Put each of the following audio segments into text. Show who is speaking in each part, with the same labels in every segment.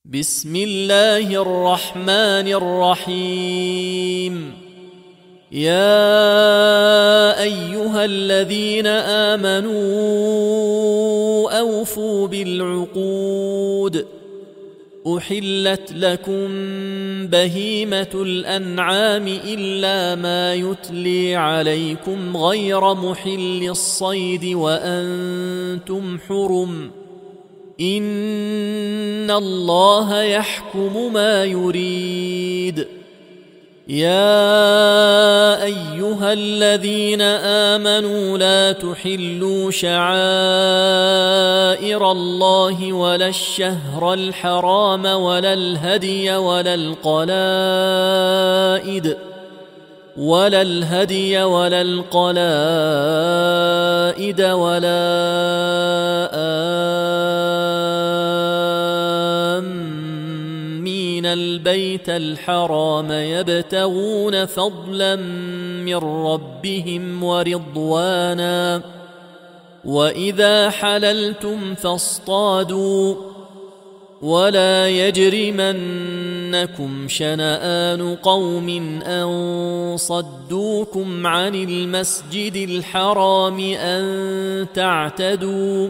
Speaker 1: بسم الله الرحمن الرحيم. يا أيها الذين آمنوا أوفوا بالعقود. أحلت لكم بهيمة الأنعام إلا ما يتلي عليكم غير محل الصيد وأنتم حرم. إن الله يحكم ما يريد. يا أيها الذين آمنوا لا تحلوا شعائر الله ولا الشهر الحرام ولا الهدي ولا القلائد ولا آمين البيت الحرام يبتغون فضلا من ربهم ورضوانا. وإذا حللتم فاصطادوا. ولا يجرمنكم شنآن قوم أن صدوكم عن المسجد الحرام أن تعتدوا.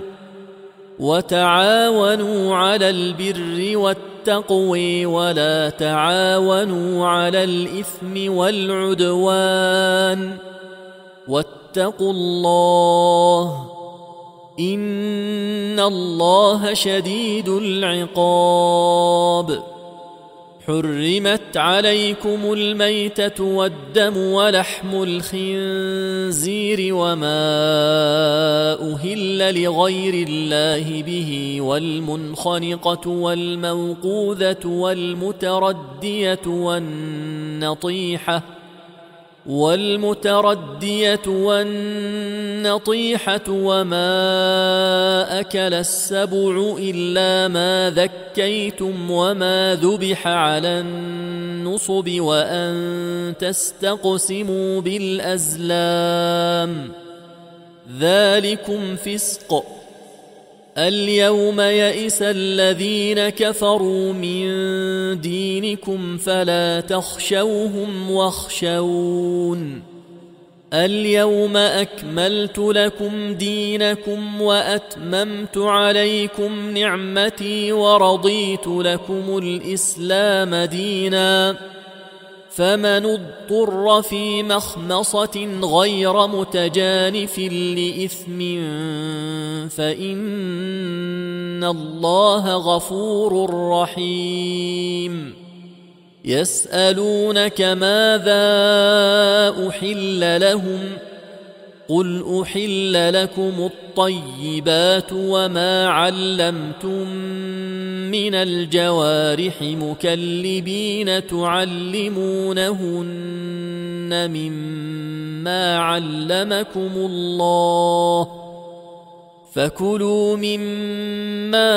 Speaker 1: وتعاونوا على البر والتقوى ولا تعاونوا على الإثم والعدوان. واتقوا الله إن الله شديد العقاب. حرمت عليكم الميتة والدم ولحم الخنزير وما أهل لغير الله به والمنخنقة والموقوذة والمتردية والنطيحة وما أكل السبع إلا ما ذكيتم وما ذبح على النصب وأن تستقسموا بالأزلام ذلكم فسق. اليوم يئس الذين كفروا من دينكم فلا تخشوهم واخشون. اليوم أكملت لكم دينكم وأتممت عليكم نعمتي ورضيت لكم الإسلام دينا. فمن اضطر في مخمصة غير متجانف لإثم فإن الله غفور رحيم. يسألونك ماذا أحل لهم قل أحل لكم الطيبات وما علمتم من الجوارح مكلبين تعلمونهن مما علمكم الله فكلوا مما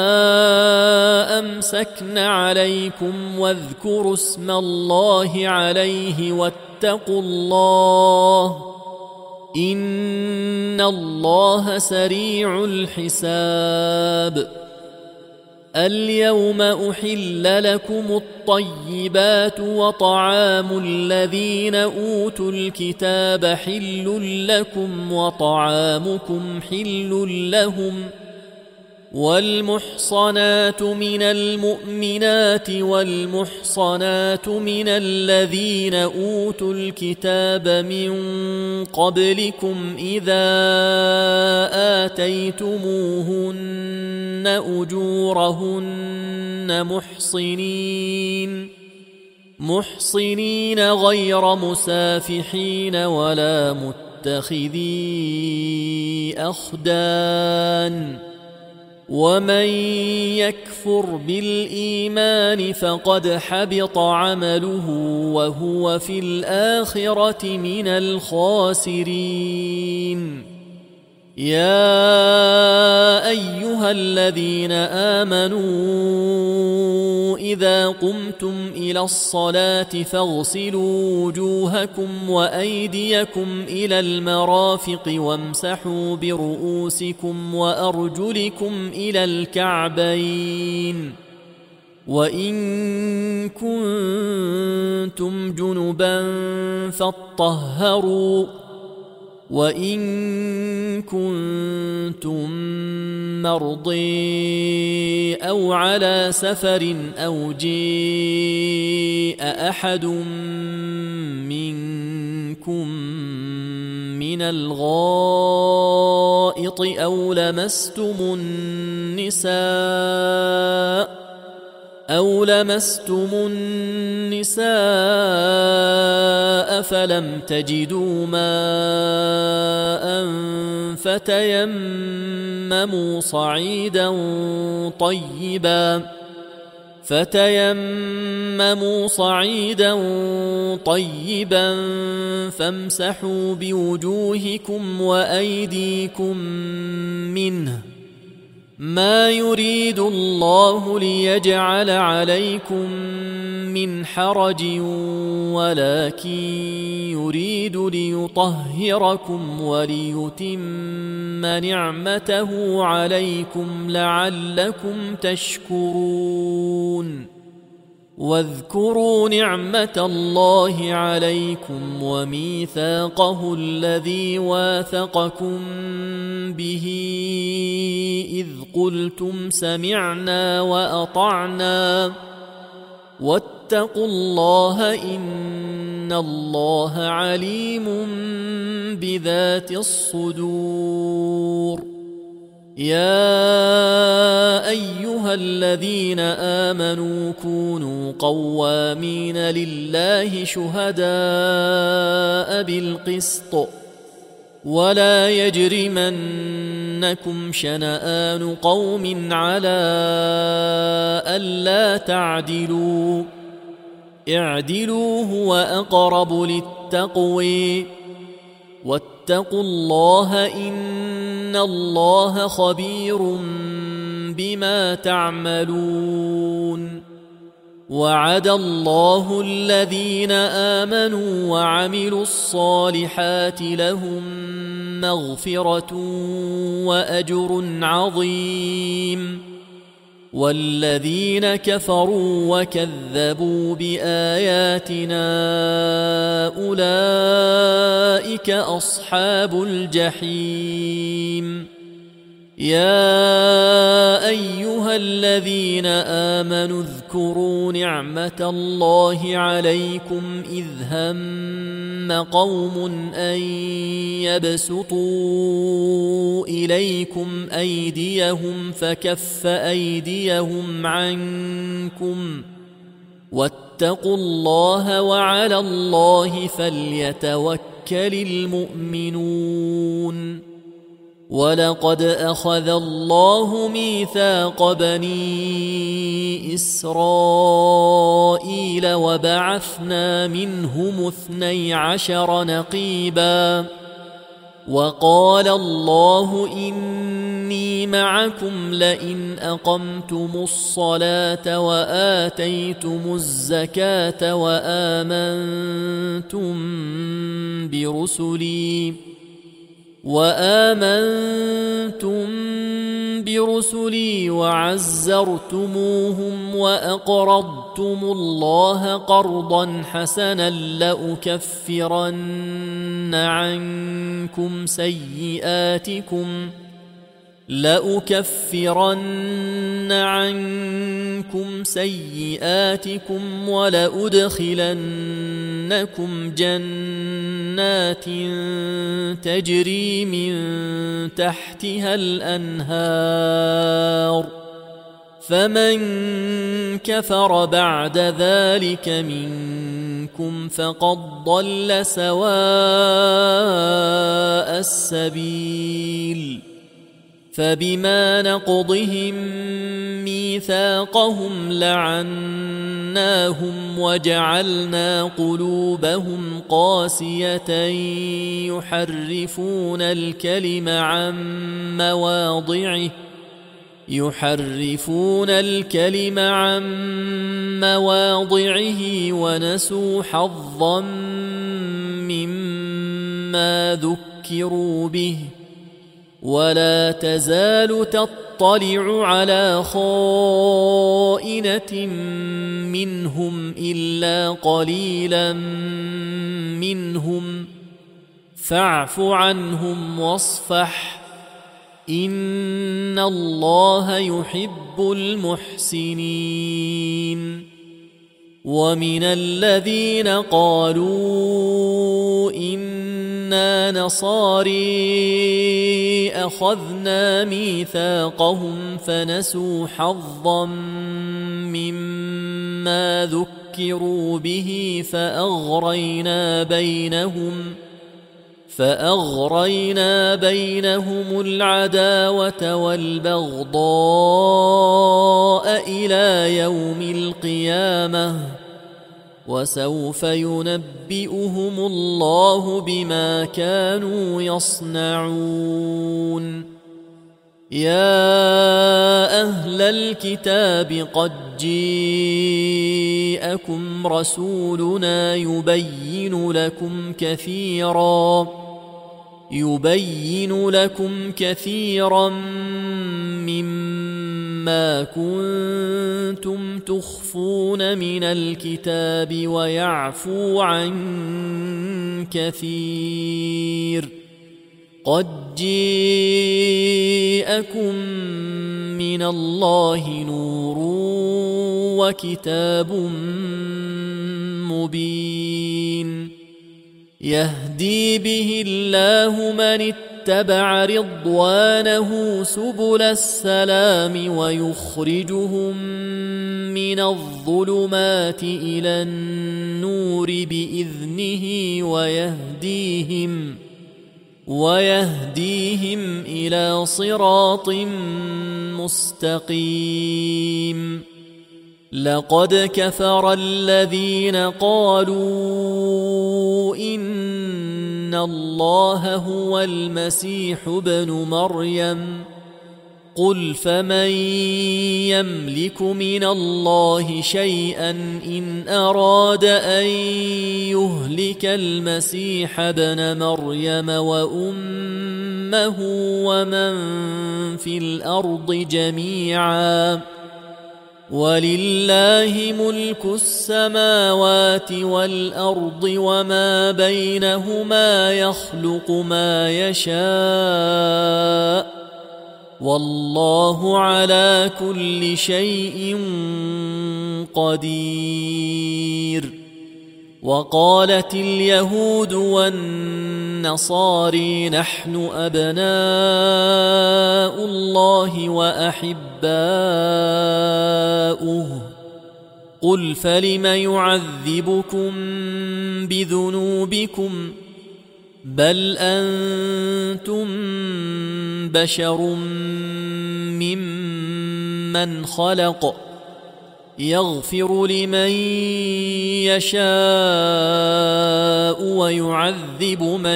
Speaker 1: أمسكن عليكم واذكروا اسم الله عليه واتقوا الله إن الله سريع الحساب. اليوم أحل لكم الطيبات وطعام الذين أوتوا الكتاب حل لكم وطعامكم حل لهم. والمحصنات من المؤمنات والمحصنات من الذين أوتوا الكتاب من قبلكم إذا آتيتموهن أجورهن محصنين غير مسافحين ولا متخذي أخدان. ومن يكفر بالإيمان فقد حبط عمله وهو في الآخرة من الخاسرين. يا أيها الذين آمنوا إذا قمتم إلى الصلاة فاغسلوا وجوهكم وأيديكم إلى المرافق وامسحوا برؤوسكم وأرجلكم إلى الكعبين وإن كنتم جنبا فاطهروا وإن كنتم مرضى أو على سفر أو جاء أحد منكم من الغائط أو لمستم النساء فلم تجدوا ماء فتيمموا صعيدا طيبا فامسحوا بوجوهكم وأيديكم منه ما يريد الله ليجعل عليكم من حرج ولكن يريد ليطهركم وليتم نعمته عليكم لعلكم تشكرون واذكروا نعمة الله عليكم وميثاقه الذي واثقكم به إذ قلتم سمعنا وأطعنا واتقوا الله إن الله عليم بذات الصدور يا أيها الذين آمنوا كونوا قوامين لله شهداء بالقسط ولا يجرمنكم شنآن قوم على ألا تعدلوا اعدلوا هو أقرب للتقوى واتقوا الله إن الله خبير بما تعملون وعد الله الذين آمنوا وعملوا الصالحات لهم مغفرة وأجر عظيم والذين كفروا وكذبوا بآياتنا أولئك أصحاب الجحيم يا أيها الذين آمنوا اذكروا نعمة الله عليكم إذ هم قوم أن يبسطوا إليكم أيديهم فكف أيديهم عنكم واتقوا الله وعلى الله فليتوكل المؤمنون ولقد أخذ الله ميثاق بني إسرائيل وبعثنا منهم 12 نقيبا وقال الله إني معكم لئن أقمتم الصلاة وآتيتم الزكاة وآمنتم برسلي وعزرتموهم وأقرضتم الله قرضا حسنا لأكفرن عنكم سيئاتكم ولأدخلنكم جنات تجري من تحتها الأنهار فمن كفر بعد ذلك منكم فقد ضل سواء السبيل فبما نقضهم ميثاقهم لعناهم وجعلنا قلوبهم قاسية يحرفون الكلم عن مواضعه ونسوا حظا مما ذكروا به ولا تزال نطلع على خائنة منهم إلا قليلا منهم فاعف عنهم واصفح إن الله يحب المحسنين. ومن الذين قالوا إنا نصاري أخذنا ميثاقهم فنسوا حظا مما ذكروا به فأغرينا بينهم العداوة والبغضاء إلى يوم القيامة وسوف ينبئهم الله بما كانوا يصنعون. يا أهل الكتاب قد جاءكم رسولنا يبين لكم كثيرا مما كنتم تخفون من الكتاب ويعفو عن كثير. قد جاءكم من الله نور وكتاب مبين يهدي به الله من اتبع رضوانه سبل السلام ويخرجهم من الظلمات إلى النور بإذنه ويهديهم إلى صراط مستقيم. لقد كفر الذين قالوا إن الله هو المسيح ابن مريم قل فمن يملك من الله شيئا إن أراد أن يهلك المسيح ابن مريم وأمه ومن في الأرض جميعا ولله ملك السماوات والأرض وما بينهما يخلق ما يشاء والله على كل شيء قدير. وقالت اليهود والنصارى نحن أبناء الله وأحباؤه قل فلم يعذبكم بذنوبكم بل أنتم بشر ممن خلق يغفر لمن يشاء ويعذب من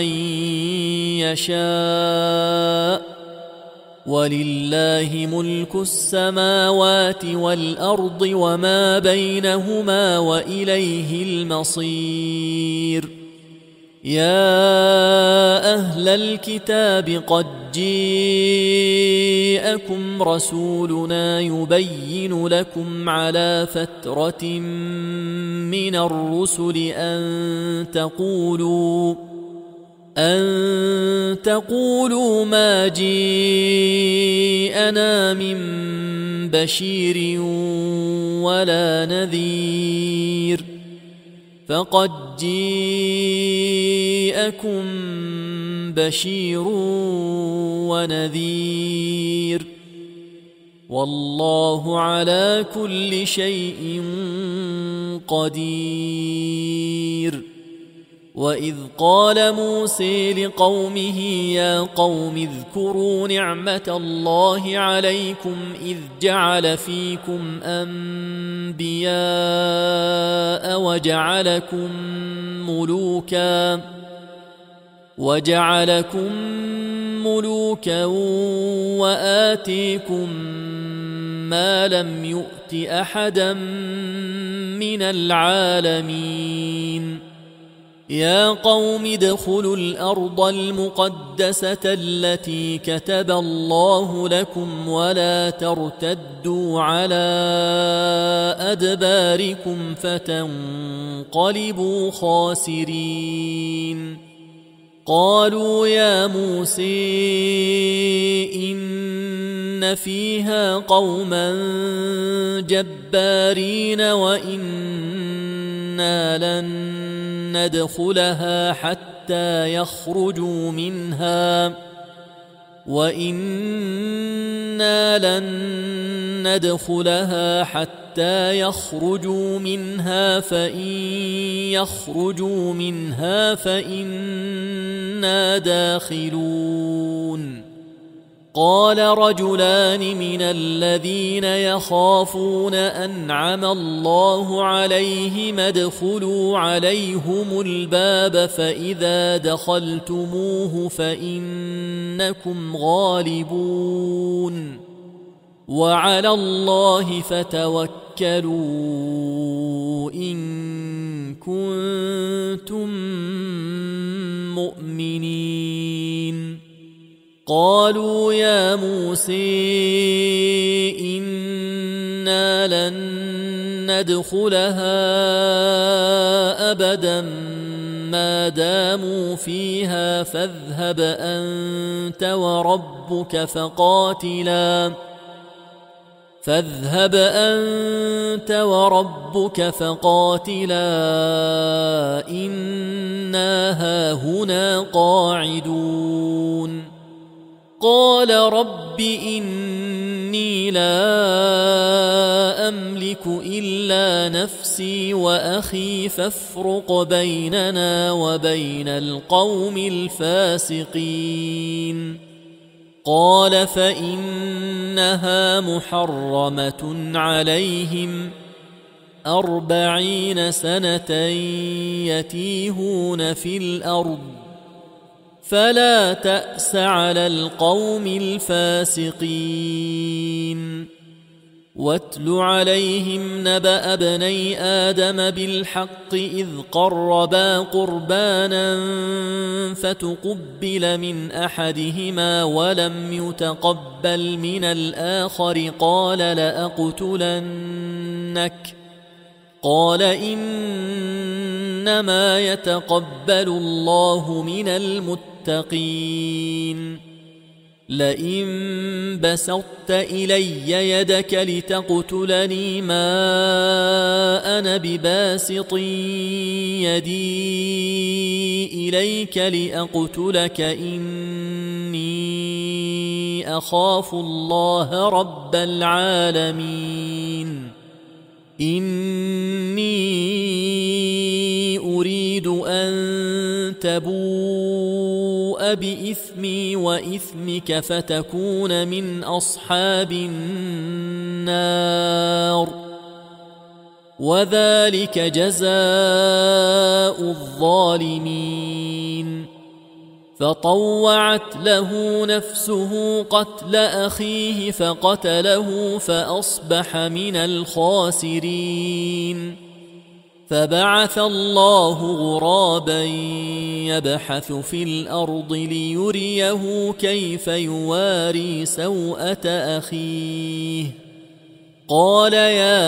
Speaker 1: يشاء ولله ملك السماوات والأرض وما بينهما وإليه المصير. يا أهل الكتاب قد جاءكم رسولنا يبين لكم على فترة من الرسل أن تقولوا ما جاءنا من بشير ولا نذير فقد جاءكم بشير ونذير والله على كل شيء قدير. وإذ قال موسى لقومه يا قوم اذكروا نعمة الله عليكم إذ جعل فيكم أنبياء وجعلكم ملوكا وآتيكم ما لم يؤت أحدا من العالمين يا قوم ادخلوا الأرض المقدسة التي كتب الله لكم ولا ترتدوا على أدباركم فتنقلبوا خاسرين. قالوا يا موسى إن فيها قوما جبارين وإنا لن ندخلها حتى يخرجوا منها فإن يخرجوا منها فإنا داخلون. قال رجلان من الذين يخافون أنعم الله عليهم ادخلوا عليهم الباب فإذا دخلتموه فإنكم غالبون وعلى الله فتوكلوا إن كنتم مؤمنين. قالوا يا موسى إنا لن ندخلها أبدا ما داموا فيها فاذهب أنت وربك فقاتلا إنا هاهنا قاعدون. قال رب إني لا أملك إلا نفسي وأخي فافرق بيننا وبين القوم الفاسقين. قال فإنها محرمة عليهم 40 سنة يتيهون في الأرض فلا تأس على القوم الفاسقين. واتل عليهم نبأ ابني آدم بالحق إذ قربا قربانا فتقبل من أحدهما ولم يتقبل من الآخر قال لأقتلنك. قال إنما يتقبل الله من المتقين. لئن بسطت إلي يدك لتقتلني ما أنا بباسط يدي إليك لأقتلك إني أخاف الله رب العالمين. إني أريد أن تبوء بإثمي وإثمك فتكون من أصحاب النار وذلك جزاء الظالمين. فطوعت له نفسه قتل أخيه فقتله فأصبح من الخاسرين. فبعث الله غرابا يبحث في الأرض ليريه كيف يواري سوءة أخيه. قال يا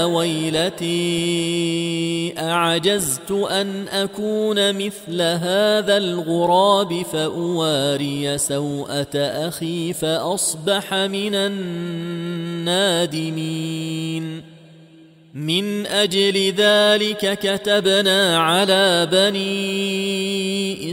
Speaker 1: ويلتي أعجزت أن أكون مثل هذا الغراب فأواري سوءة أخي فأصبح من النادمين. من أجل ذلك كتبنا على بني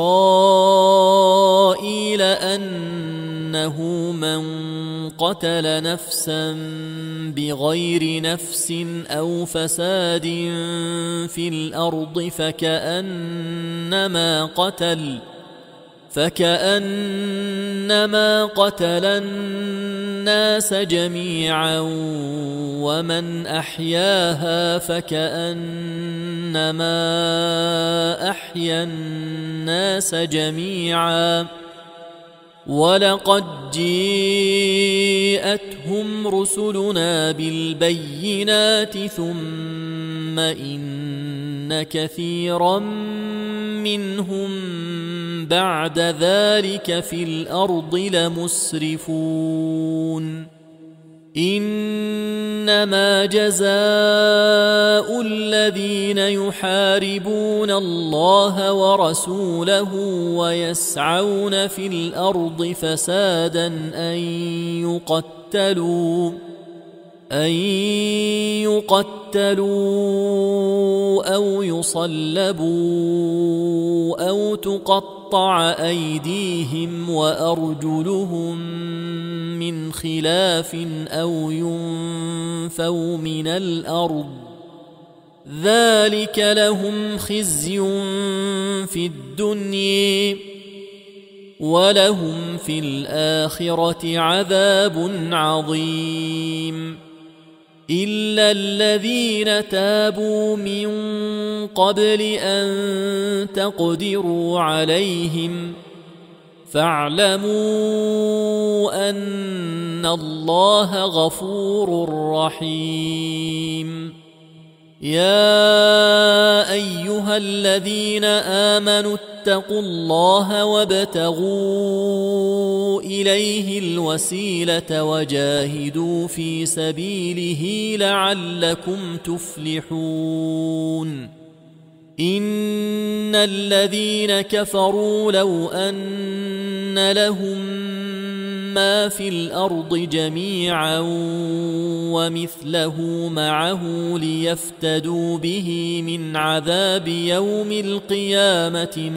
Speaker 1: إسرائيل أنه من قتل نفسا بغير نفس أو فساد في الأرض فكأنما قتل الناس جميعا ومن أحياها فكأنما أحيا الناس جميعا. ولقد جاءتهم رسلنا بالبينات ثم إن كثيرا منهم بعد ذلك في الأرض لمسرفون إنما جزاء الذين يحاربون الله ورسوله ويسعون في الأرض فسادا أن يقتلوا أو يصلبوا أو تقطع أيديهم وأرجلهم من خلاف أو ينفوا من الأرض ذلك لهم خزي في الدنيا ولهم في الآخرة عذاب عظيم إلا الذين تابوا من قبل أن تقدروا عليهم فاعلموا أن الله غفور رحيم يا أيها الذين آمنوا اتقوا الله وابتغوا إليه الوسيلة وجاهدوا في سبيله لعلكم تفلحون إن الذين كفروا لو أن لهم ما في الأرض جميعا ومثله معه ليفتدوا به من عذاب يوم القيامة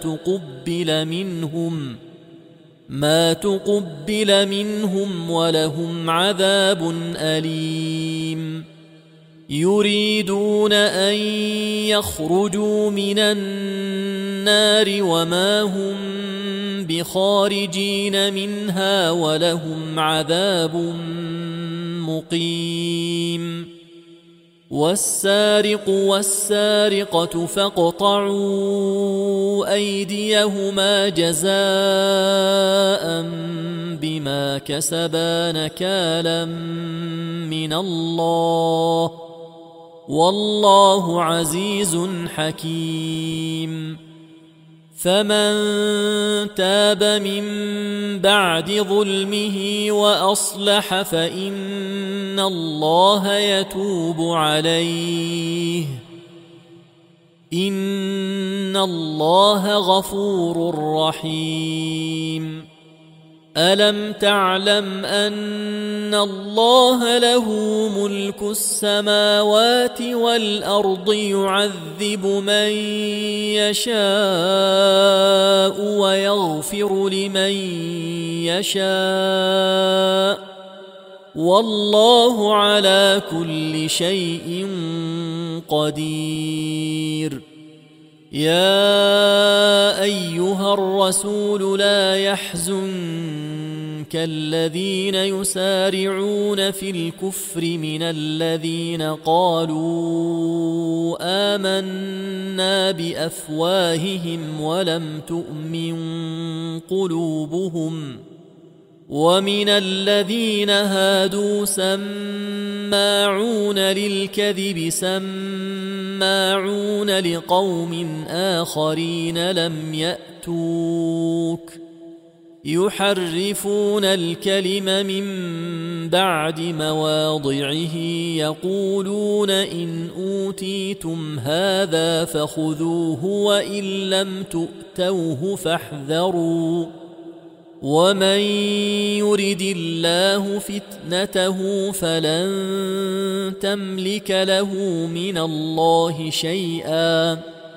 Speaker 1: ما تقبل منهم ولهم عذاب أليم يريدون أن يخرجوا من النار وما هم بخارجين منها ولهم عذاب مقيم والسارق والسارقة فاقطعوا أيديهما جزاء بما كسبا نكالا من الله والله عزيز حكيم فمن تاب من بعد ظلمه وأصلح فإن الله يتوب عليه إن الله غفور رحيم ألم تعلم أن الله له ملك السماوات والأرض يعذب من يشاء ويغفر لمن يشاء والله على كل شيء قدير يا أيها الرسول لا يحزنك الذين يسارعون في الكفر من الذين قالوا آمنا بأفواههم ولم تؤمن قلوبهم ومن الذين هادوا سماعون للكذب سماعون لقوم آخرين لم يأتوك يحرفون الكلم من بعد مواضعه يقولون إن أوتيتم هذا فخذوه وإن لم تؤتوه فاحذروا ومن يرد الله فتنته فلن تملك له من الله شيئا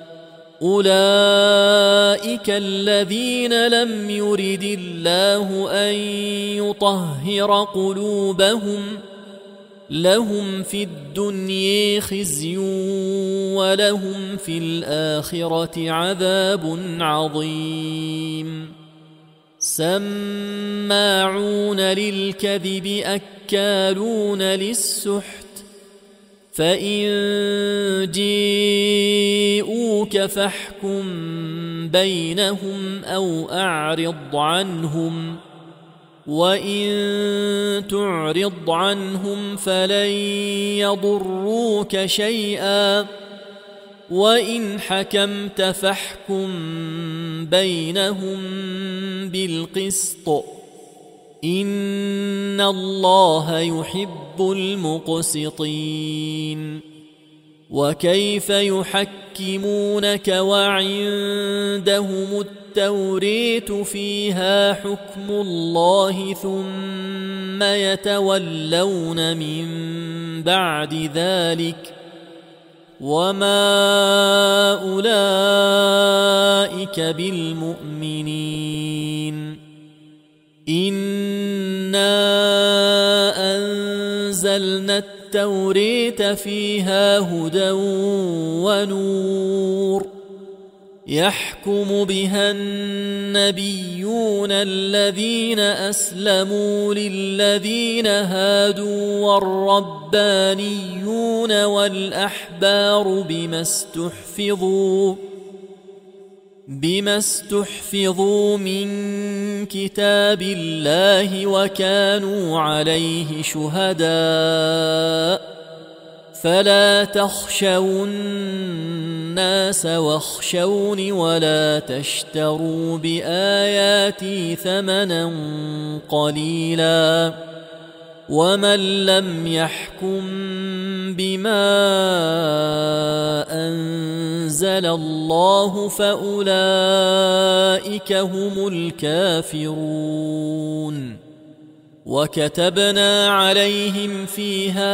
Speaker 1: أولئك الذين لم يرد الله أن يطهر قلوبهم لهم في الدنيا خزي ولهم في الآخرة عذاب عظيم سماعون للكذب أكالون للسحت فإن جيءوك فاحكم بينهم أو أعرض عنهم وإن تعرض عنهم فلن يضروك شيئا وإن حكمت فاحكم بينهم بالقسط إن الله يحب المقسطين. وكيف يحكمونك وعندهم التوريت فيها حكم الله ثم يتولون من بعد ذلك وما أولئك بالمؤمنين. إنا أنزلنا التوريت فيها هدى ونور يحكم بها النبيون الذين أسلموا للذين هادوا والربانيون والأحبار بما استحفظوا من كتاب الله وكانوا عليه شهداء فلا تخشوا الناس واخشوني ولا تشتروا بآياتي ثمنا قليلا ومن لم يحكم بما أنزل الله فأولئك هم الكافرون. وكتبنا عليهم فيها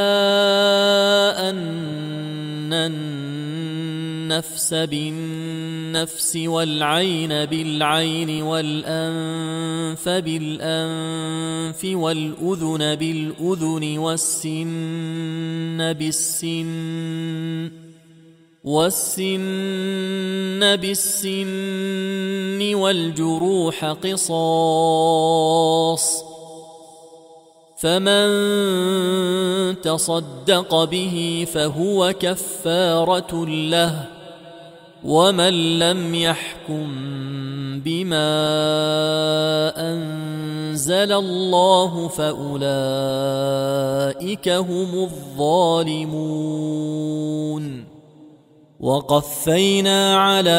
Speaker 1: أن النفس بالنفس والعين بالعين والأنف بالأنف والأذن بالأذن والسن بالسن والجروح قصاص فمن تصدق به فهو كفارة له ومن لم يحكم بما أنزل الله فأولئك هم الظالمون. وقفينا على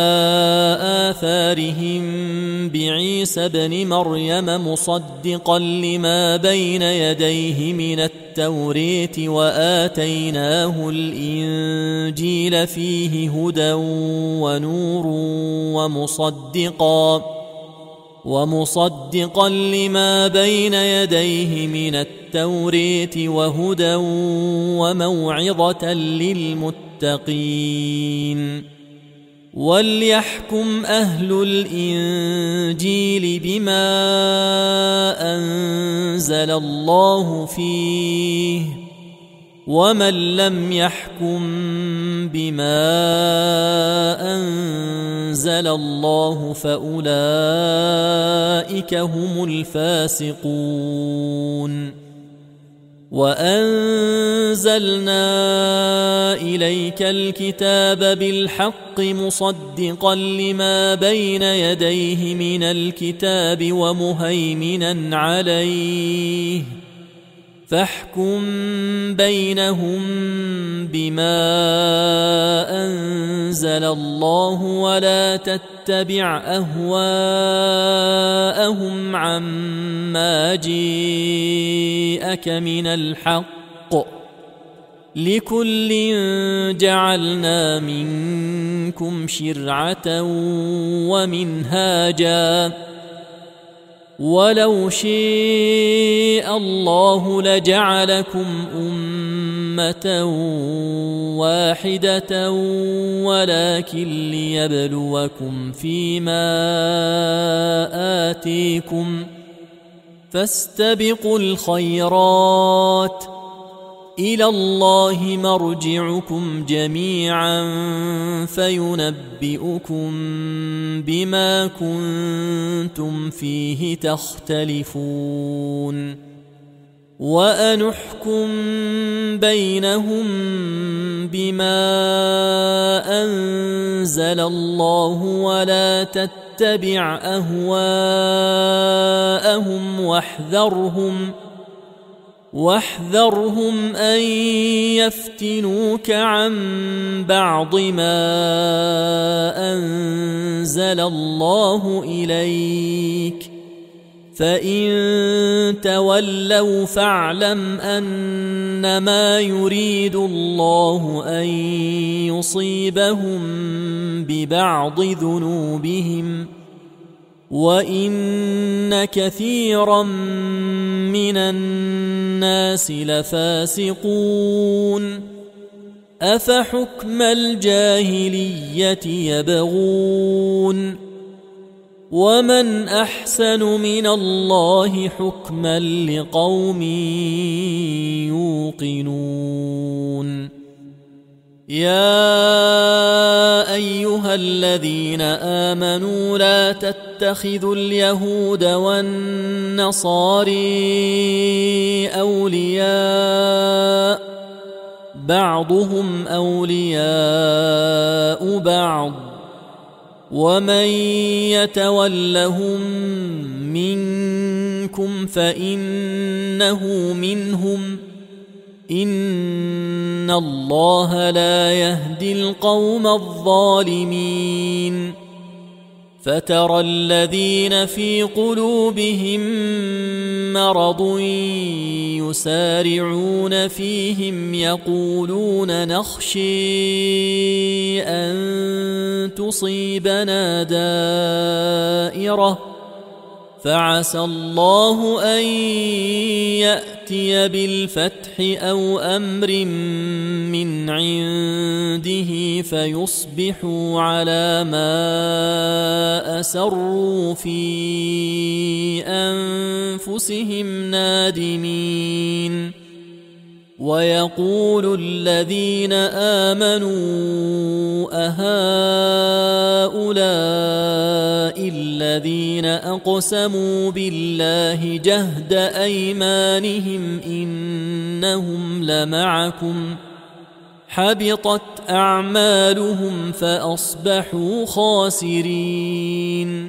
Speaker 1: آثارهم بعيسى ابن مريم مصدقا لما بين يديه من التوريت وآتيناه الإنجيل فيه هدى ونور ومصدقا لما بين يديه من التوريت وهدى وموعظة للمتقين. وليحكم أهل الإنجيل بما أنزل الله فيه ومن لم يحكم بما أنزل الله فأولئك هم الفاسقون. وأنزلنا إليك الكتاب بالحق مصدقا لما بين يديه من الكتاب ومهيمنا عليه فاحكم بينهم بما أنزل الله ولا تتبع أهواءهم عما جاءك من الحق لكل جعلنا منكم شرعة ومنهاجا ولو شاء الله لجعلكم أمة واحدة ولكن ليبلوكم فيما آتيكم فاستبقوا الخيرات إلى الله مرجعكم جميعا فينبئكم بما كنتم فيه تختلفون. وأنحكم بينهم بما أنزل الله ولا تتبع أهواءهم واحذرهم أن يفتنوك عن بعض ما أنزل الله إليك، فإن تولوا فاعلم أنما يريد الله أن يصيبهم ببعض ذنوبهم، وإن كثيرا من الناس لفاسقون. أفحكم الجاهلية يبغون، ومن أحسن من الله حكما لقوم يوقنون. يا أيها الذين آمنوا لا تتخذوا اليهود والنصارى أولياء، بعضهم أولياء بعض، ومن يتولهم منكم فإنه منهم، إن الله لا يهدي القوم الظالمين. فترى الذين في قلوبهم مرض يسارعون فيهم يقولون نخشى أن تصيبنا دائرة، فعسى الله أن يأتي بالفتح أو أمر من عنده فيصبحوا على ما أسروا في أنفسهم نادمين. ويقول الذين آمنوا أهؤلاء الذين أقسموا بالله جهد أيمانهم إنهم لمعكم، حبطت أعمالهم فأصبحوا خاسرين.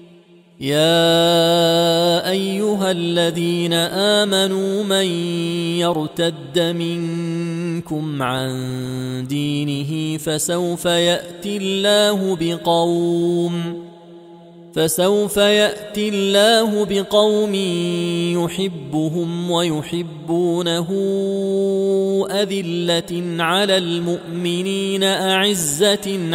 Speaker 1: يا أيها الذين آمنوا من يرتد منكم عن دينه فسوف يأتي الله بقوم يحبهم ويحبونه أذلة على المؤمنين أعزة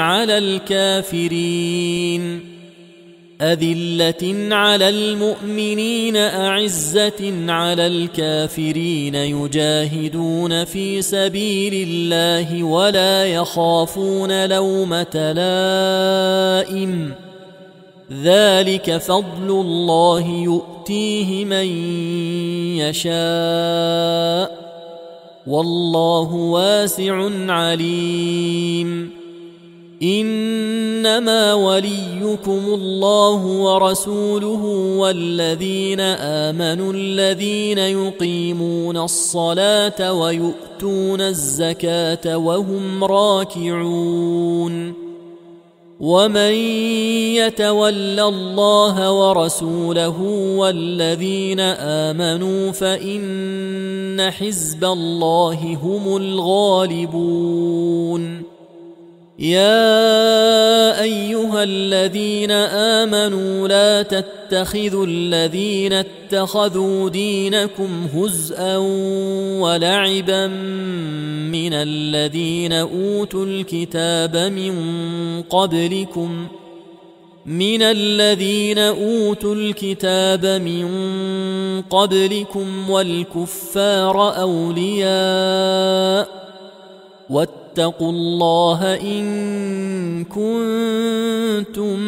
Speaker 1: على الكافرين يجاهدون في سبيل الله ولا يخافون لومة لائم، ذلك فضل الله يؤتيه من يشاء، والله واسع عليم. إنما وليكم الله ورسوله والذين آمنوا الذين يقيمون الصلاة ويؤتون الزكاة وهم راكعون. ومن يتول الله ورسوله والذين آمنوا فإن حزب الله هم الغالبون. يا أيها الذين آمنوا لا تتخذوا الذين اتخذوا دينكم هزءا ولعبا من الذين أوتوا الكتاب من قبلكم والكفار أولياء، واتقوا الله إن كنتم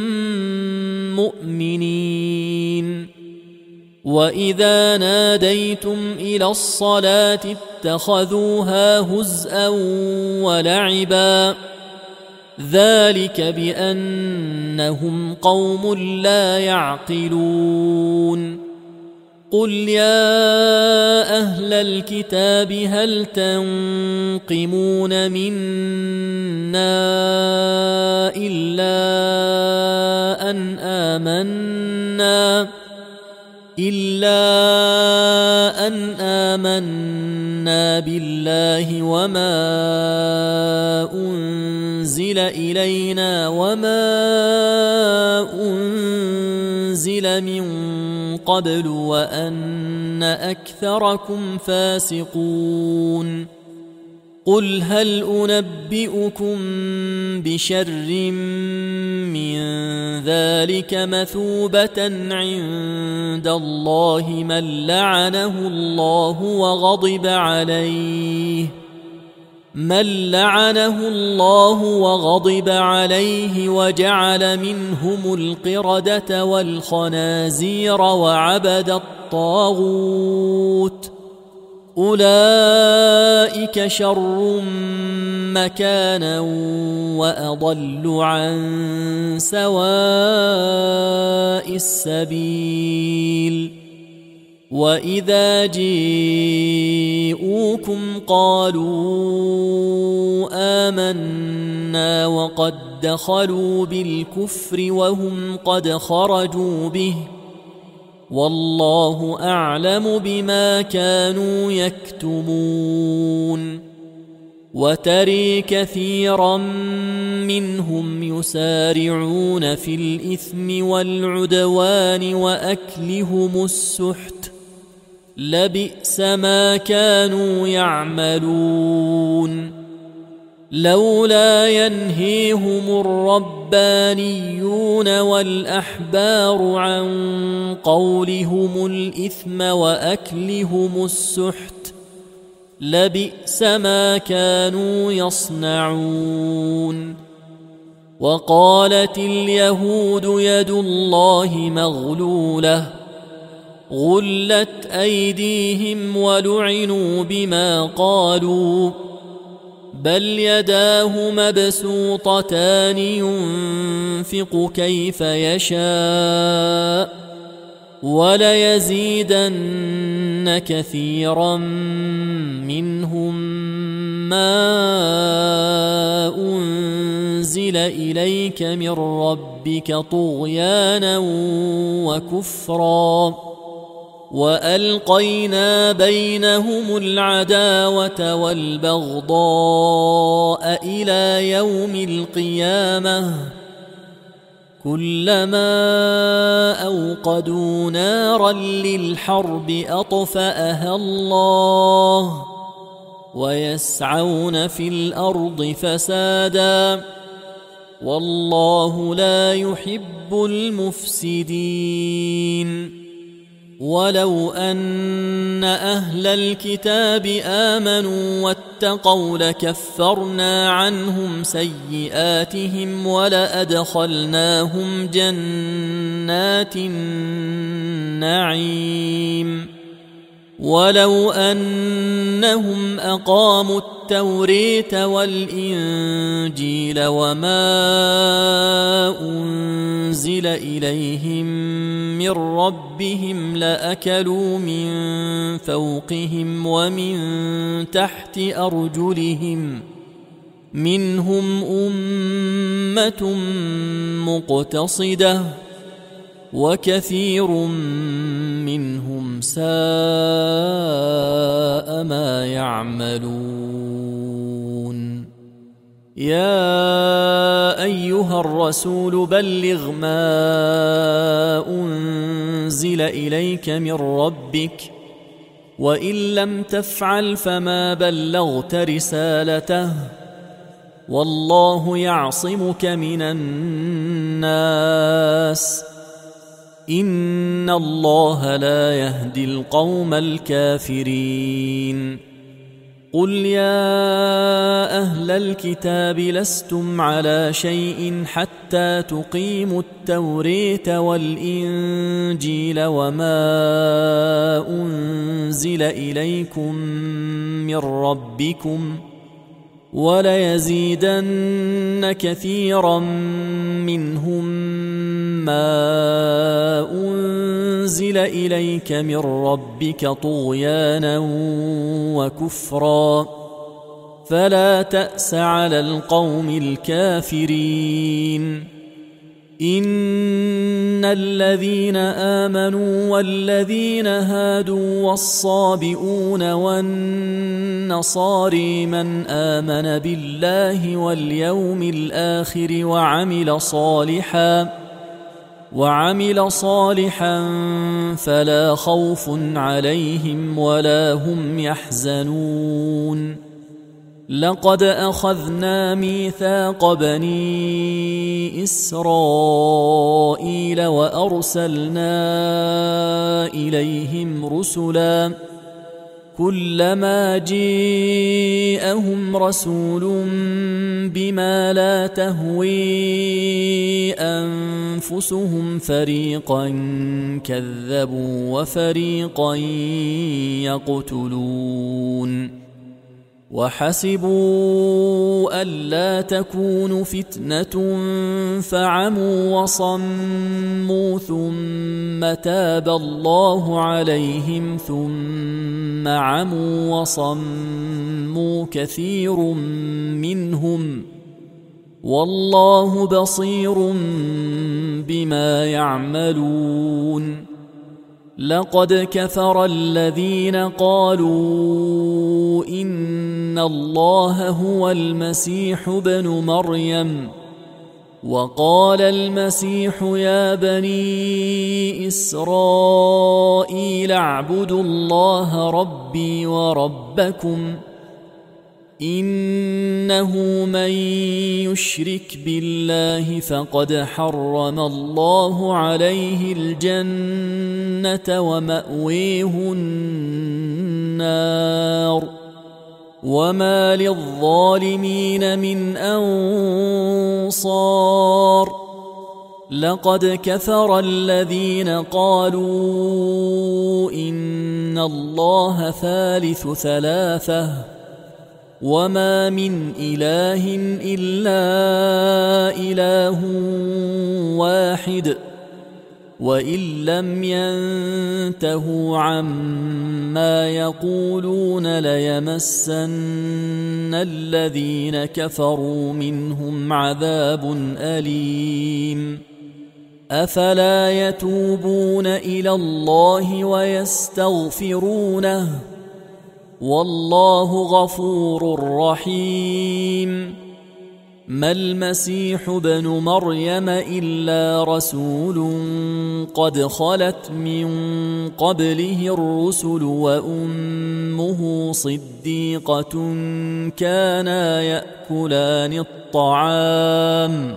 Speaker 1: مؤمنين. وإذا ناديتم إلى الصلاة اتخذوها هزءا ولعبا، ذلك بأنهم قوم لا يعقلون. قل يا أهل الكتاب هل تنقمون منا إلا أن آمنا بالله وما أنزل إلينا وما أنزل من قبل وأن أكثركم فاسقون قل هل أنبئكم بشر من ذلك مثوبة عند الله من لعنه الله وغضب عليه وجعل منهم القردة والخنازير وعبد الطاغوت أولئك شر مكانا وأضل عن سواء السبيل وإذا جيءوكم قالوا آمنا وقد دخلوا بالكفر وهم قد خرجوا به والله أعلم بما كانوا يكتمون وتري كثيرا منهم يسارعون في الإثم والعدوان وأكلهم السحت لبئس ما كانوا يعملون لولا ينهيهم الربانيون والأحبار عن قولهم الإثم وأكلهم السحت لبئس ما كانوا يصنعون وقالت اليهود يد الله مغلولة غلت أيديهم ولعنوا بما قالوا بل يداه مبسوطتان ينفق كيف يشاء وليزيدن كثيرا منهم ما أنزل إليك من ربك طغيانا وكفرا وألقينا بينهم العداوة والبغضاء إلى يوم القيامة كلما أوقدوا نارا للحرب أطفأها الله ويسعون في الأرض فسادا والله لا يحب المفسدين ولو أن أهل الكتاب آمنوا واتقوا لكفرنا عنهم سيئاتهم ولأدخلناهم جنات النعيم ولو أنهم أقاموا التوراة والإنجيل وما أنزل إليهم من ربهم لأكلوا من فوقهم ومن تحت أرجلهم منهم أمة مقتصدة وكثير منهم ساء ما يعملون يا أيها الرسول بلغ ما أنزل إليك من ربك وإن لم تفعل فما بلغت رسالته والله يعصمك من الناس إن الله لا يهدي القوم الكافرين قل يا أهل الكتاب لستم على شيء حتى تقيموا التوراة والإنجيل وما أنزل إليكم من ربكم وليزيدن كثيرا منهم ما أنزل إليك من ربك طغيانا وكفرا فلا تأس على القوم الكافرين إن الذين آمنوا والذين هادوا والصابئون والنصاري من آمن بالله واليوم الآخر وعمل صالحا فلا خوف عليهم ولا هم يحزنون لقد أخذنا ميثاق بني إسرائيل وأرسلنا إليهم رسلا كلما جاءهم رسول بما لا تهوي أنفسهم فريقا كذبوا وفريقا يقتلون وحسبوا ألا تكون فتنة فعموا وصموا ثم تاب الله عليهم ثم عموا وصموا كثير منهم والله بصير بما يعملون لقد كفر الذين قالوا إن الله هو المسيح ابن مريم وقال المسيح يا بني إسرائيل اعبدوا الله ربي وربكم إنه من يشرك بالله فقد حرم الله عليه الجنة ومأويه النار وما للظالمين من أنصار لقد كفر الذين قالوا إن الله ثالث ثلاثة وما من إله إلا إله واحد وإن لم ينتهوا عما يقولون ليمسن الذين كفروا منهم عذاب أليم أفلا يتوبون إلى الله ويستغفرونه والله غفور رحيم ما المسيح ابن مريم إلا رسول قد خلت من قبله الرسل وأمه صديقة كانا يأكلان الطعام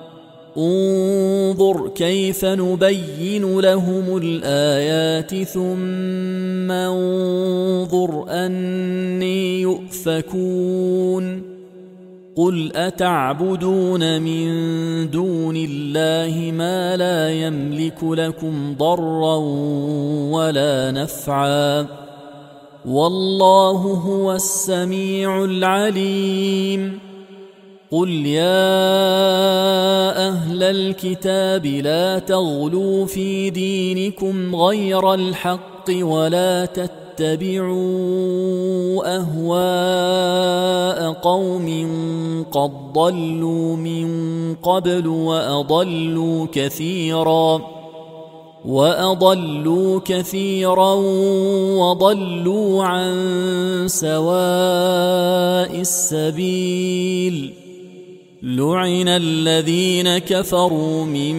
Speaker 1: انظر كيف نبين لهم الآيات ثم انظر أني يؤفكون قل أتعبدون من دون الله ما لا يملك لكم ضرا ولا نفعا والله هو السميع العليم قل يا أهل الكتاب لا تغلوا في دينكم غير الحق ولا تتبعوا أهواء قوم قد ضلوا من قبل وأضلوا كثيرا وضلوا عن سواء السبيل لعن الذين كفروا من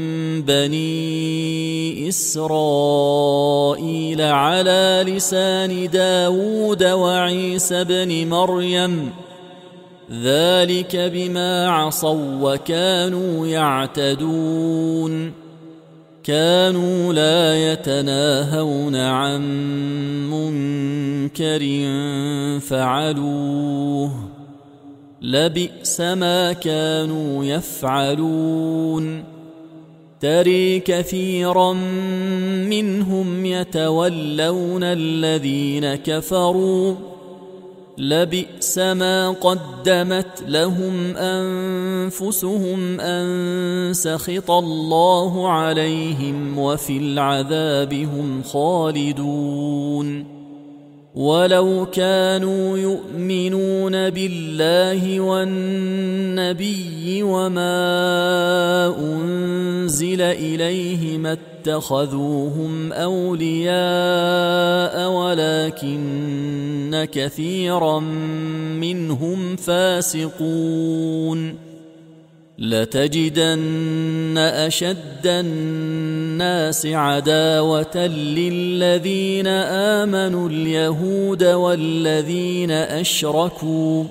Speaker 1: بني إسرائيل على لسان داود وعيسى بن مريم ذلك بما عصوا وكانوا يعتدون كانوا لا يتناهون عن منكر فعلوه لبئس ما كانوا يفعلون ترى كثيرا منهم يتولون الذين كفروا لبئس ما قدمت لهم أنفسهم أن سخط الله عليهم وفي العذاب هم خالدون ولو كانوا يؤمنون بالله والنبي وما أنزل إليه ما اتخذوهم أولياء ولكن كثيرا منهم فاسقون لتجدن أشد الناس عداوة للذين آمنوا اليهود والذين أشركوا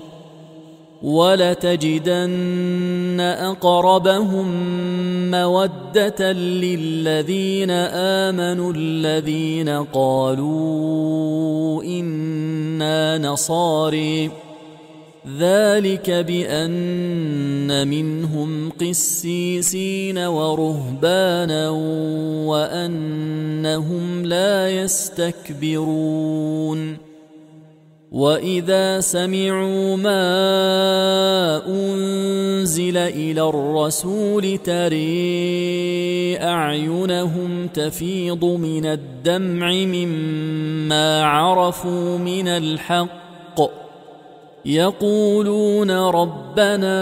Speaker 1: ولتجدن أقربهم مودة للذين آمنوا الذين قالوا إنا نصارى ذلك بأن منهم قسيسين ورهبانا وأنهم لا يستكبرون وإذا سمعوا ما أنزل إلى الرسول ترى أعينهم تفيض من الدمع مما عرفوا من الحق يقولون ربنا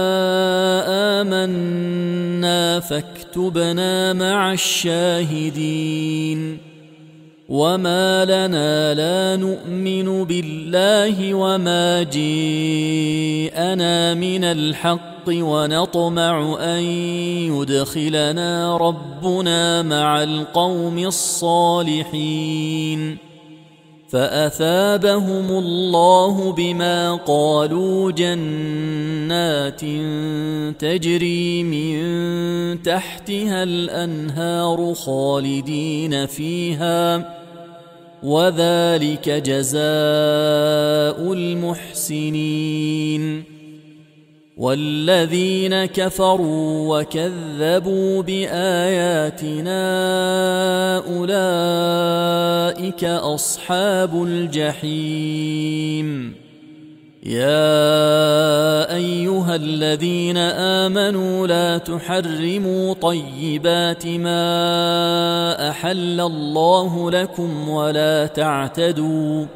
Speaker 1: آمنا فاكتبنا مع الشاهدين وما لنا لا نؤمن بالله وما جاءنا من الحق ونطمع أن يدخلنا ربنا مع القوم الصالحين فأثابهم الله بما قالوا جنات تجري من تحتها الأنهار خالدين فيها وذلك جزاء المحسنين والذين كفروا وكذبوا بآياتنا أولئك أصحاب الجحيم يا أيها الذين آمنوا لا تحرموا طيبات ما أحل الله لكم ولا تعتدوا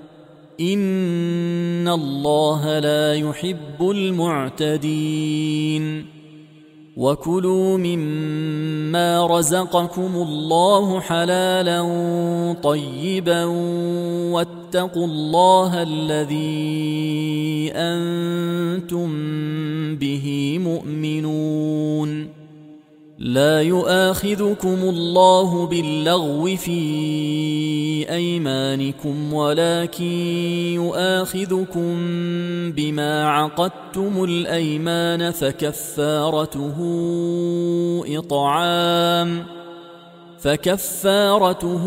Speaker 1: إن الله لا يحب المعتدين وكلوا مما رزقكم الله حلالا طيبا واتقوا الله الذي أنتم به مؤمنون لا يؤاخذكم الله باللغو في أيمانكم ولكن يؤاخذكم بما عقدتم الأيمان فكفارته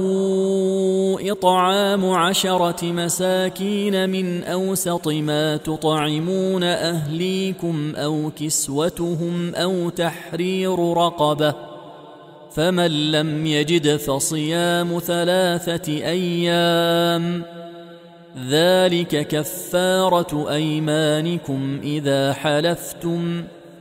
Speaker 1: إطعام 10 مساكين من أوسط ما تطعمون أهليكم أو كسوتهم أو تحرير رقبة فمن لم يجد فصيام 3 أيام ذلك كفارة أيمانكم إذا حلفتم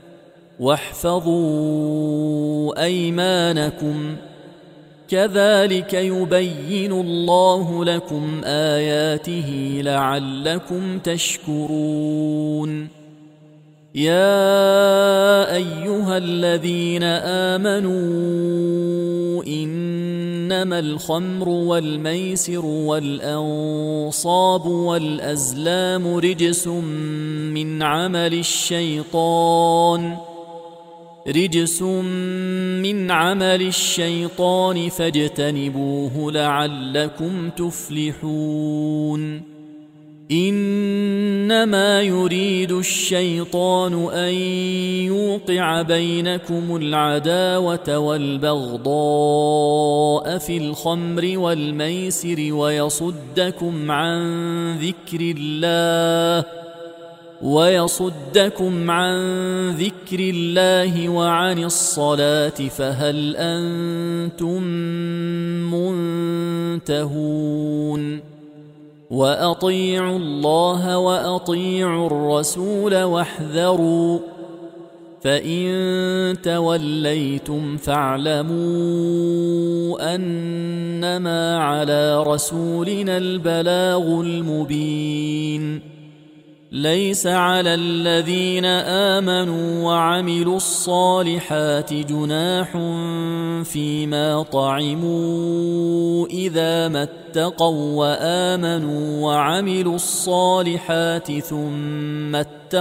Speaker 1: واحفظوا أيمانكم كذلك يبين الله لكم آياته لعلكم تشكرون يا أيها الذين آمنوا إنما الخمر والميسر والأنصاب والأزلام رجس من عمل الشيطان فاجتنبوه لعلكم تفلحون إنما يريد الشيطان أن يوقع بينكم العداوة والبغضاء في الخمر والميسر ويصدكم عن ذكر الله وعن الصلاة فهل أنتم منتهون وأطيعوا الله وأطيعوا الرسول واحذروا فإن توليتم فاعلموا أنما على رسولنا البلاغ المبين. ليس على الذين آمنوا وعملوا الصالحات جناح فيما طعموا إذا ما اتقوا وآمنوا وعملوا الصالحات ثم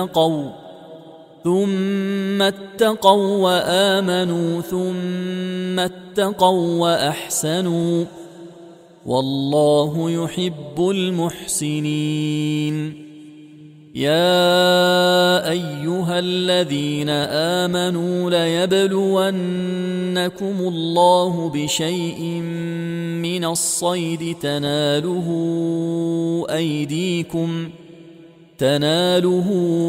Speaker 1: اتقوا وآمنوا ثم اتقوا وأحسنوا والله يحب المحسنين. يا أيها الذين آمنوا ليبلونكم الله بشيء من الصيد تناله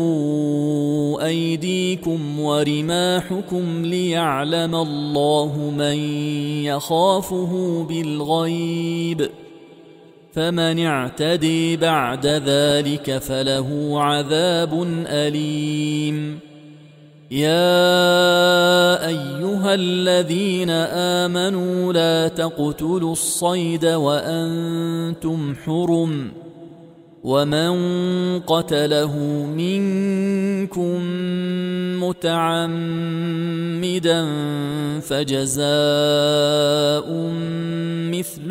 Speaker 1: أيديكم ورماحكم ليعلم الله من يخافه بالغيب، فمن اعتدي بعد ذلك فله عذاب أليم. يا أيها الذين آمنوا لا تقتلوا الصيد وأنتم حرم، ومن قتله منكم متعمدا فجزاء مثل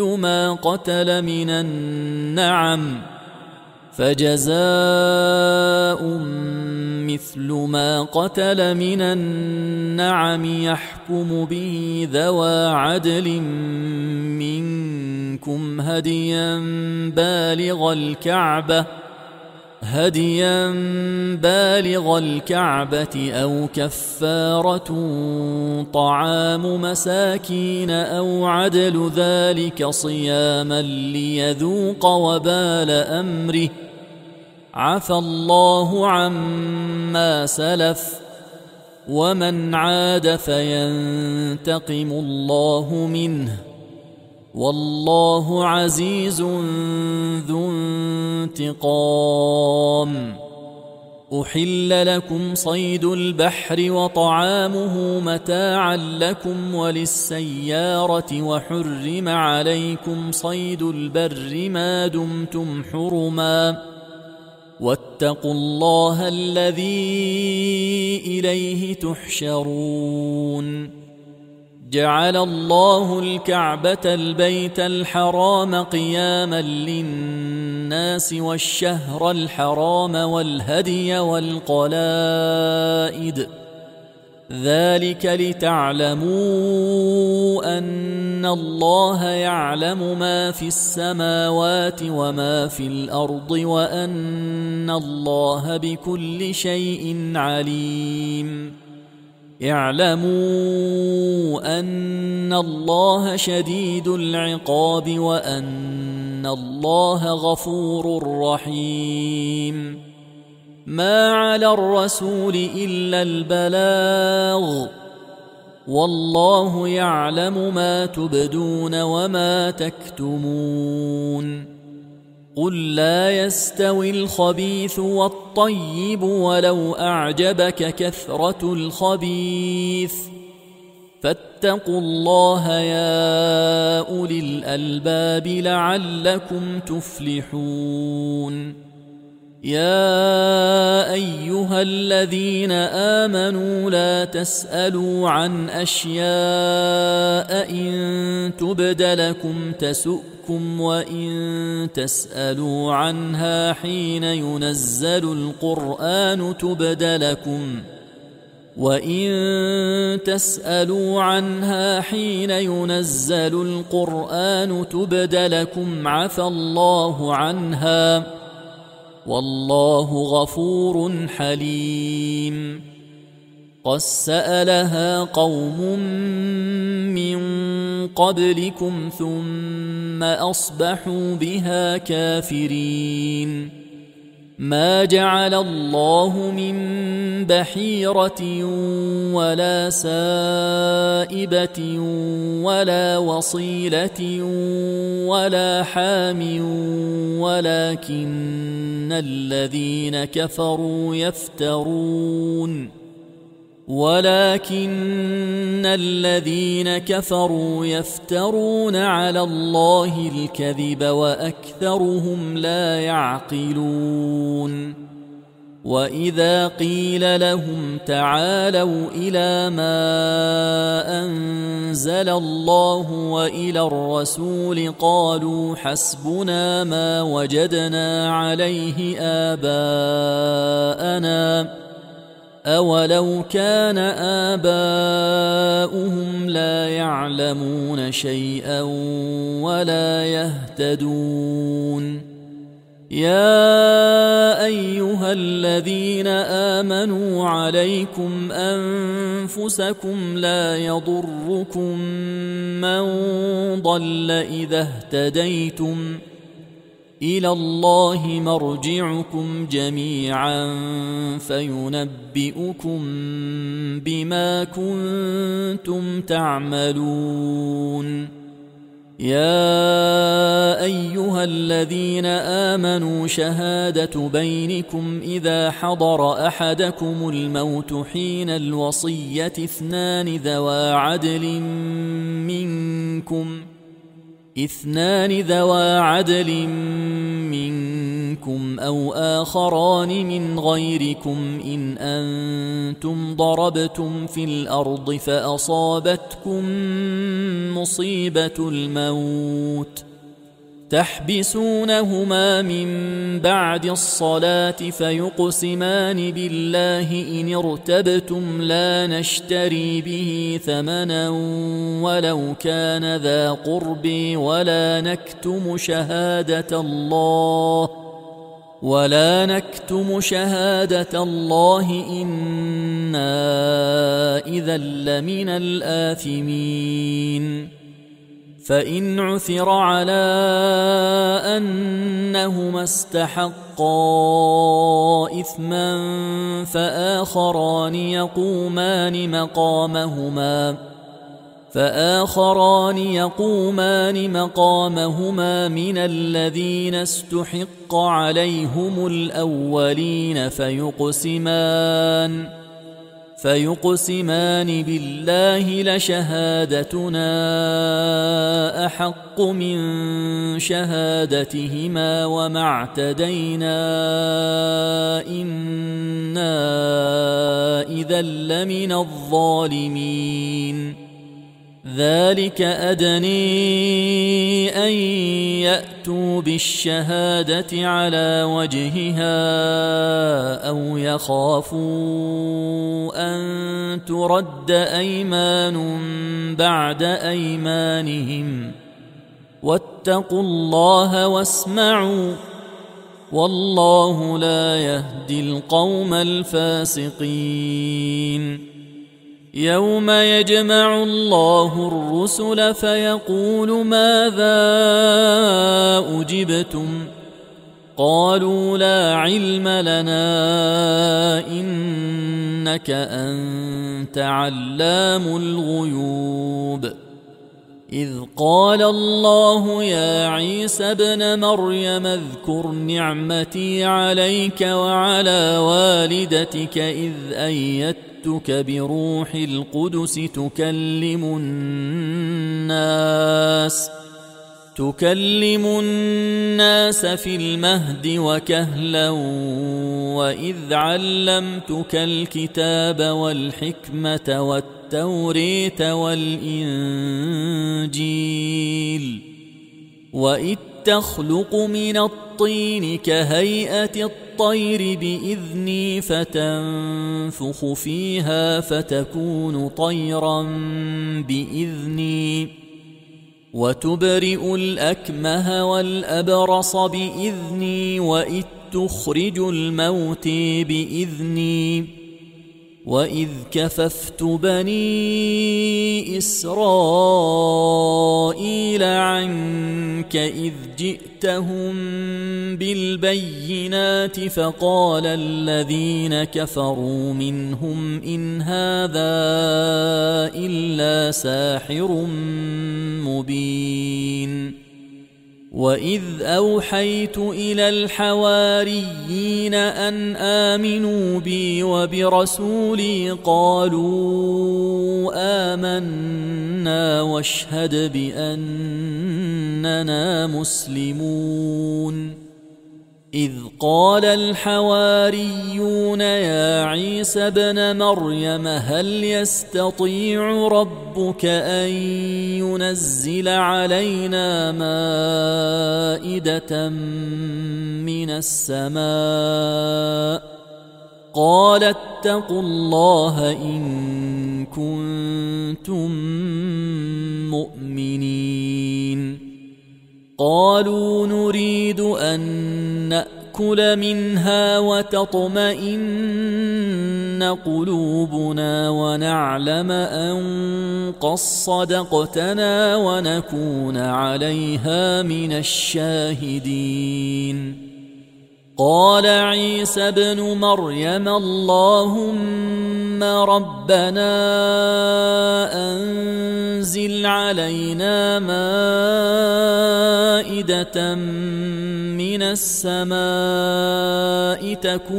Speaker 1: ما قتل من النعم يحكم به ذوى عدل منكم هديا بالغ الكعبة أو كفارة طعام مساكين أو عدل ذلك صياما ليذوق وبال أمره، عفى الله عما سلف، ومن عاد فينتقم الله منه، والله عزيز ذو انتقام. أحل لكم صيد البحر وطعامه متاعا لكم وللسيارة، وحرم عليكم صيد البر ما دمتم حرما، واتقوا الله الذي إليه تحشرون. جعل الله الكعبة البيت الحرام قياما للناس والشهر الحرام والهدي والقلائد، ذلك لتعلموا أن الله يعلم ما في السماوات وما في الأرض وأن الله بكل شيء عليم. اعلموا أن الله شديد العقاب وأن الله غفور رحيم. ما على الرسول إلا البلاغ، والله يعلم ما تبدون وما تكتمون. قل لا يستوي الخبيث والطيب ولو أعجبك كثرة الخبيث، فاتقوا الله يا أولي الألباب لعلكم تفلحون. يا أيها الذين آمنوا لا تسألوا عن أشياء إن تبد لكم تسؤكم، وإن تسألوا عنها حين ينزل القرآن تبد لكم عفى الله عنها، والله غفور حليم. قد سألها قوم من قبلكم ثم أصبحوا بها كافرين. ما جعل الله من بحيرة ولا سائبة ولا وصيلة ولا حام، ولكن الذين كفروا يفترون على الله الكذب وأكثرهم لا يعقلون وإذا قيل لهم تعالوا إلى ما أنزل الله وإلى الرسول قالوا حسبنا ما وجدنا عليه آباءنا أولو كان آباؤهم لا يعلمون شيئا ولا يهتدون يا أيها الذين آمنوا عليكم أنفسكم لا يضركم من ضل إذا اهتديتم إلى الله مرجعكم جميعا فينبئكم بما كنتم تعملون يا أيها الذين آمنوا شهادة بينكم إذا حضر أحدكم الموت حين الوصية اثنان ذوا عدل منكم أو آخران من غيركم إن أنتم ضربتم في الأرض فأصابتكم مصيبة الموت تحبسونهما من بعد الصلاة فيقسمان بالله إن ارتبتم لا نشتري به ثمنا ولو كان ذا قرب ولا نكتم شهادة الله إنا إذا لمن الآثمين فإن عثر على أنهما استحقا إثما فآخران يقومان مقامهما من الذين استحق عليهم الأولين فيقسمان بالله لشهادتنا أحق من شهادتهما وما اعتدينا إنا إذا لمن الظالمين ذلك أدني أن يأتوا بالشهادة على وجهها أو يخافوا أن ترد أيمان بعد أيمانهم واتقوا الله واسمعوا والله لا يهدي القوم الفاسقين يوم يجمع الله الرسل فيقول ماذا أجبتم قالوا لا علم لنا إنك أنت علام الغيوب إذ قال الله يا عيسى ابن مريم اذكر نعمتي عليك وعلى والدتك إذ أيدتك بروح القدس تكلم الناس في المهد وكهلا وإذ علمتك الكتاب والحكمة والتورية والإنجيل وإذ تخلق من الطين كهيئة الطير بإذني فتنفخ فيها فتكون طيرا بإذني وتبرئ الأكمه والأبرص بإذني وإذ تخرج الموت بإذني وإذ كففت بني إسرائيل عنك إذ جئتهم بالبينات فقال الذين كفروا منهم إن هذا إلا ساحر مبين وإذ أوحيت إلى الحواريين أن آمنوا بي وبرسولي قالوا آمنا واشهد بأننا مسلمون إذ قال الحواريون يا عيسى ابن مريم هل يستطيع ربك أن ينزل علينا مائدة من السماء قال اتقوا الله إن كنتم مؤمنين قالوا نريد أن نأكل منها وتطمئن قلوبنا ونعلم أن قد صدقتنا ونكون عليها من الشاهدين قال عيسى ابن مريم اللهم ربنا أنزل علينا مائدة من السماء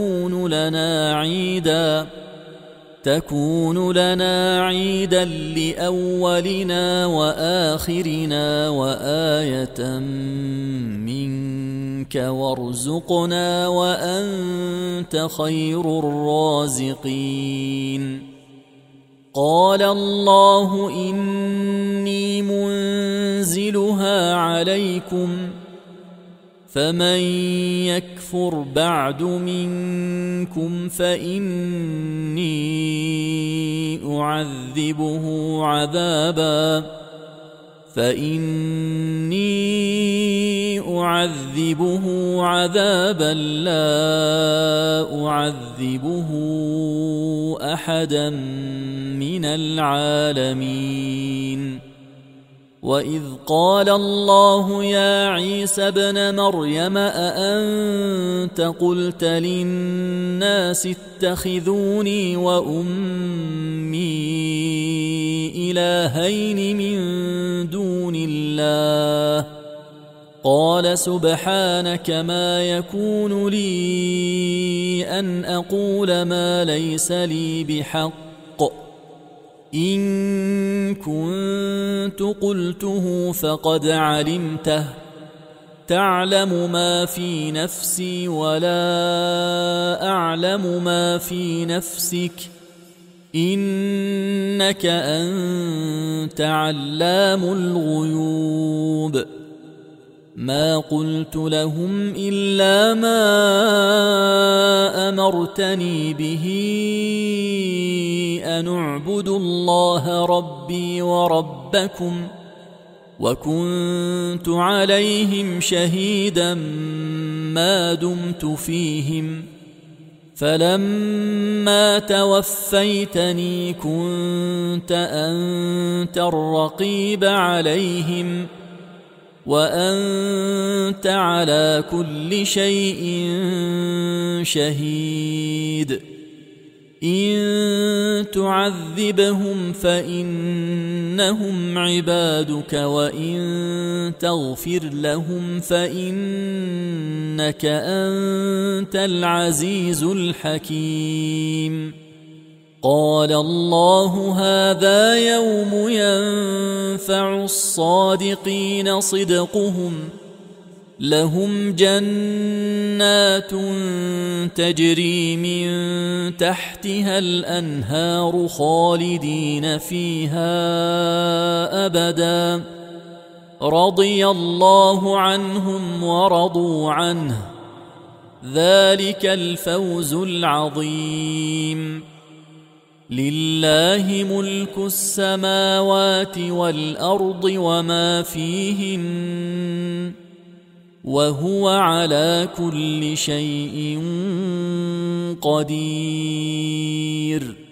Speaker 1: تكون لنا عيدا لأولنا وآخرنا وآية منك وارزقنا وأنت خير الرازقين قال الله إني منزلها عليكم فمن يكفر بعد منكم فإني أعذبه عذابا لا أعذبه أحدا من العالمين وإذ قال الله يا عيسى ابن مريم أأنت قلت للناس اتخذوني وأمي إلهين من دون الله قال سبحانك ما يكون لي أن أقول ما ليس لي بحق إن كنت قلته فقد علمته تعلم ما في نفسي ولا أعلم ما في نفسك إنك أنت علام الغيوب ما قلت لهم إلا ما أمرتني به أن اعبدوا الله ربي وربكم وكنت عليهم شهيدا ما دمت فيهم فلما توفيتني كنت أنت الرقيب عليهم وأنت على كل شيء شهيد إن تعذبهم فإنهم عبادك وإن تغفر لهم فإنك أنت العزيز الحكيم قال الله هذا يوم ينفع الصادقين صدقهم لهم جنات تجري من تحتها الأنهار خالدين فيها أبدا رضي الله عنهم ورضوا عنه ذلك الفوز العظيم لله ملك السماوات والأرض وما فيهن وهو على كل شيء قدير